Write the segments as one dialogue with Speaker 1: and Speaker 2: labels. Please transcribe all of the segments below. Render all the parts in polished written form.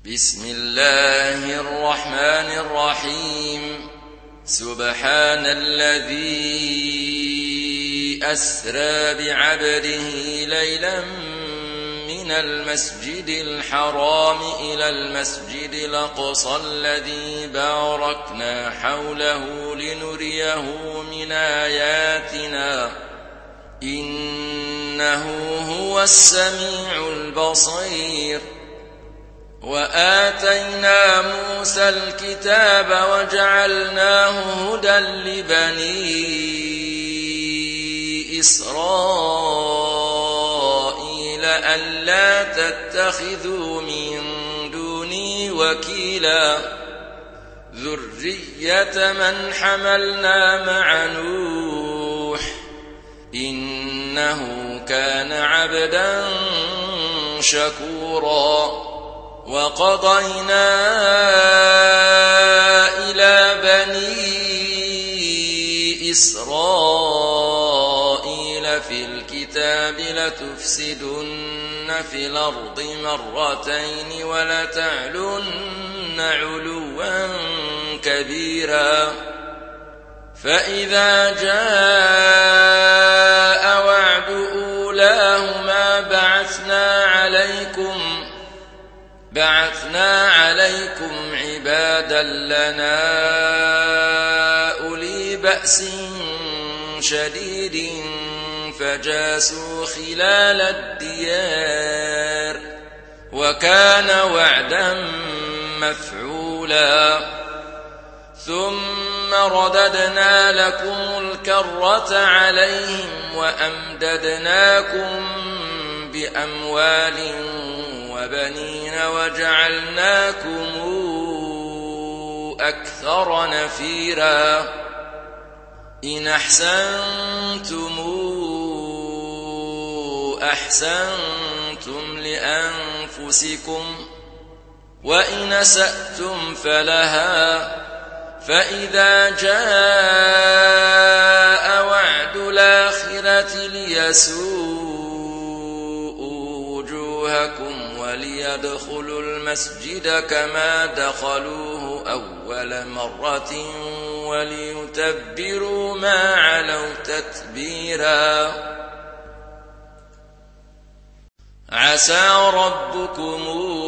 Speaker 1: بسم الله الرحمن الرحيم. سبحان الذي أسرى بعبده ليلا من المسجد الحرام إلى المسجد الأقصى الذي باركنا حوله لنريه من آياتنا إنه هو السميع البصير. وآتينا موسى الكتاب وجعلناه هدى لبني إسرائيل ألا تتخذوا من دوني وكيلا ذرية من حملنا مع نوح إنه كان عبدا شكورا. وقضينا إلى بني إسرائيل في الكتاب لتفسدن في الأرض مرتين ولتعلن علوا كبيرا. فإذا جاء وعد أولاهما بعثنا عليكم عبادا لنا أولي بأس شديد فجاسوا خلال الديار وكان وعدا مفعولا. ثم رددنا لكم الكرة عليهم وأمددناكم بأموال وبنين وجعلناكم أكثر نفيرا. إن أحسنتم أحسنتم لأنفسكم وإن أسأتم فلها. فإذا جاء وعد الآخرة ليسوءوا وجوهكم وليدخلوا المسجد كما دخلوه أول مرة وليتبروا ما علوا تتبيرا. عسى ربكم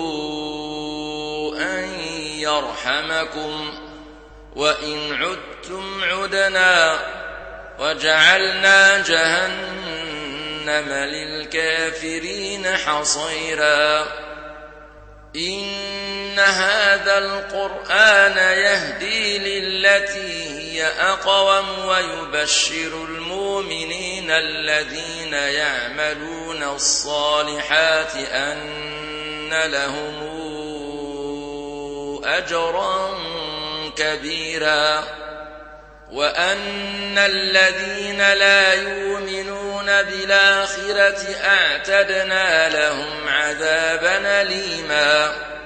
Speaker 1: أن يرحمكم وإن عدتم عدنا وجعلنا جهنم للكافرين حصيرا. إن هذا القرآن يهدي للتي هي أقوم ويبشر المؤمنين الذين يعملون الصالحات أن لهم أجرا كبيرا وأن الذين لا يؤمنون بالآخرة أعتدنا لهم عذابا أليما.